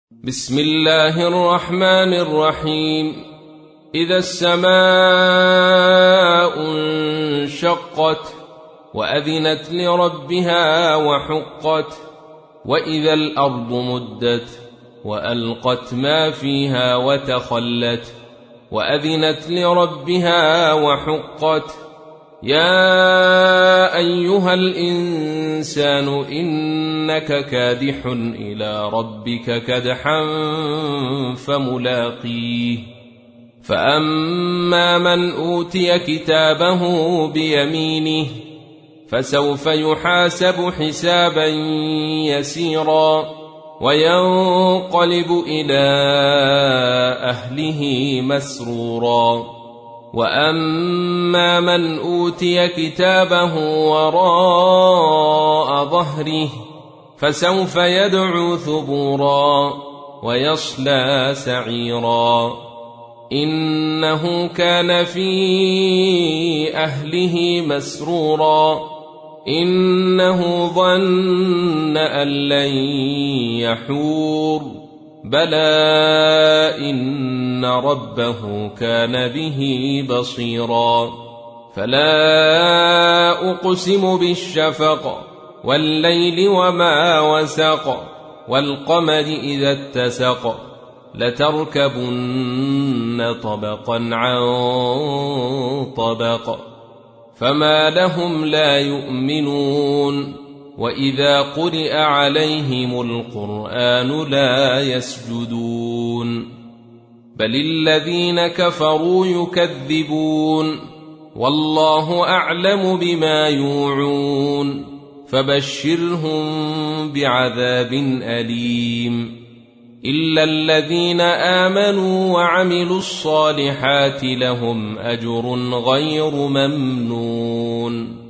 بسم الله الرحمن الرحيم. إذا السماء انشقت وأذنت لربها وحقت وإذا الأرض مدت وألقت ما فيها وتخلت وأذنت لربها وحقت يا أيها الإنسان إنك كادح إلى ربك كدحا فملاقيه فأما من أوتي كتابه بيمينه فسوف يحاسب حسابا يسيرا وينقلب إلى أهله مسرورا وأما من أوتي كتابه وراء ظهره فسوف يدعو ثبورا ويصلى سعيرا إنه كان في أهله مسرورا إنه ظن أن لن يحور بلى إن ربه كان به بصيرا فلا أقسم بالشفق والليل وما وسق والقمر إذا اتسق لتركبن طبقا عن طبق فما لهم لا يؤمنون وإذا قرئ عليهم القرآن لا يسجدون بل الذين كفروا يكذبون والله أعلم بما يوعون فبشرهم بعذاب أليم إلا الذين آمنوا وعملوا الصالحات لهم أجر غير ممنون